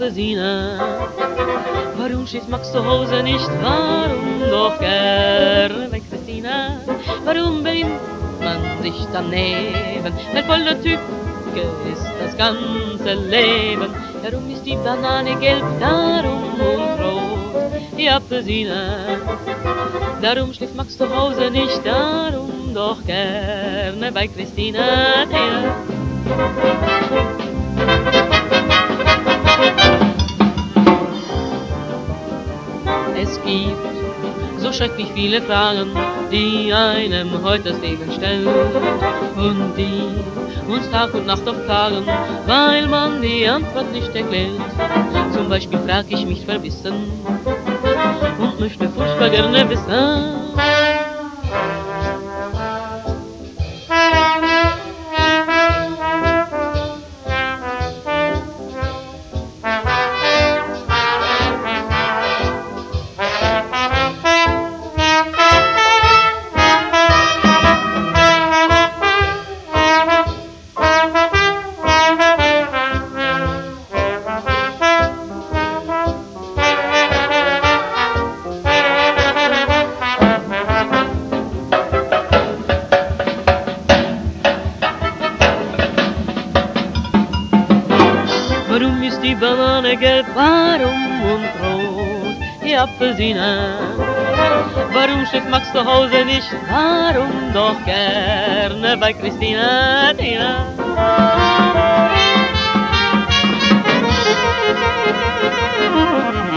Apfelsine. Warum schläft Max zu Hause nicht? Warum doch gerne bei Christina? Warum benimmt man sich daneben? Ein voller Tücke ist das ganze Leben. Darum ist die Banane gelb, darum und rot die Apfelsine. Darum schläft Max zu Hause nicht, darum doch gerne bei Christina. Es gibt so schrecklich viele Fragen, die einem heute das Leben stellt und die uns Tag und Nacht aufplagen, weil man die Antwort nicht erklärt. Zum Beispiel frag ich mich verbissen und möchte furchtbar gerne wissen: warum ist die Banane gelb, warum und rot die Apfelsine? Warum schläft Max zu Hause nicht, warum doch gerne bei Christina? Tina.